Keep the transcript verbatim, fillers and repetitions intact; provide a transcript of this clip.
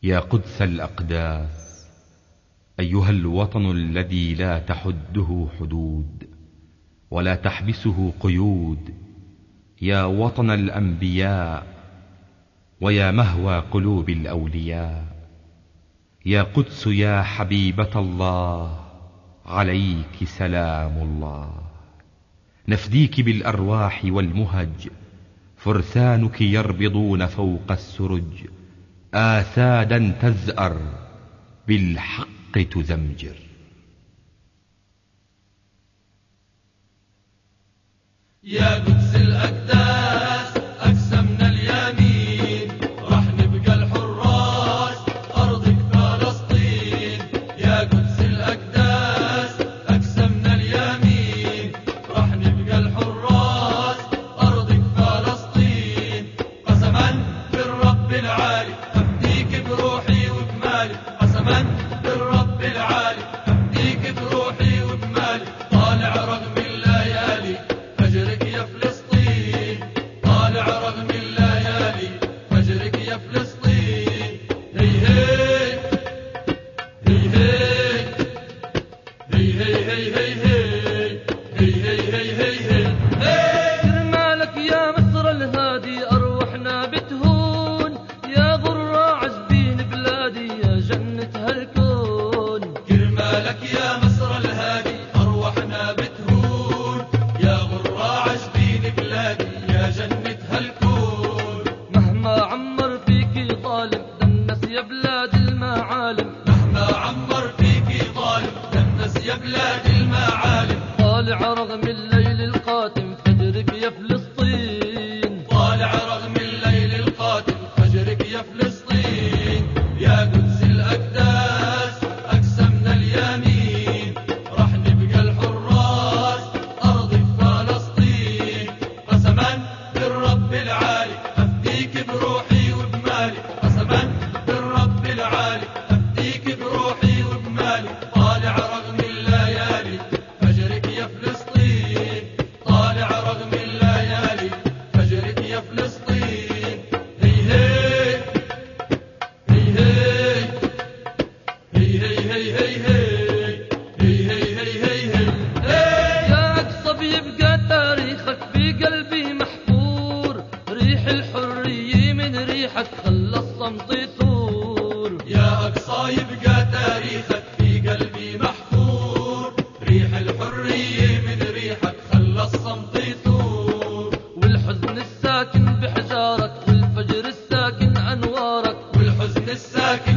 يا قدس الأقداس، أيها الوطن الذي لا تحده حدود ولا تحبسه قيود، يا وطن الأنبياء ويا مهوى قلوب الأولياء، يا قدس يا حبيبة الله عليك سلام الله. نفديك بالأرواح والمهج، فرسانك يربضون فوق السرج، آسادا تزأر بالحق تزمجر. يا قدس الأقداس أقسمنا اليمين، راح نبقى الحراس أرضك فلسطين. يا قدس الأقداس أقسمنا اليمين، راح نبقى الحراس أرضك فلسطين. قسما بالرب العالي أفديك بروحي وبمالي، قسما بالرب العالي أفديك بروحي وبمالي. طالع رغم الليالي فجرك يا فلسطين، طالع رغم الليالي فجرك يا فلسطين. هي هي هي هي هي هي هي هي هي هي هي. كرمالك يا مصر الهادي أرواحنا بتهون، يا غرة عزبين بلادي يا جنة هالكون. كرمالك يا مصر الهادي أرواحنا بتهون، يا غرة عزبين بلادي يا جنة هالكون. مهما عمر فيكي ظالم دنس يا بلاد المعالم، مهما عمر فيكي ظالم دنس يا بلاد المعالم. طالع رغم الليل القاتم فجرك يا فلسطين، طالع رغم الليل القاتم فجرك يا فلسطين. يا قدس الأقداس أقسمنا اليمين، راح نبقى الحراس أرضك فلسطين. قسما بالرب العالي أفديك بروحي وبمالي، قسما بالرب العالي أفديك بروحي وبمالي. طالع رغم الليالي فجرك يا فلسطين، طالع رغم الليالي فجرك يا فلسطين. هي هي هي هي هي هي هي هي هي هي. يا أقصى بيبقى تاريخك في قلبي محفور، ريح الحرية من ريحك خلى الصمت يثور. يا أقصى يبقى تاريخك في قلبي محفور، ريح الحرية من ريحك خلى الصمت يثور. والحزن الساكن بحجارك والفجر الساكن أنوارك، والحزن الساكن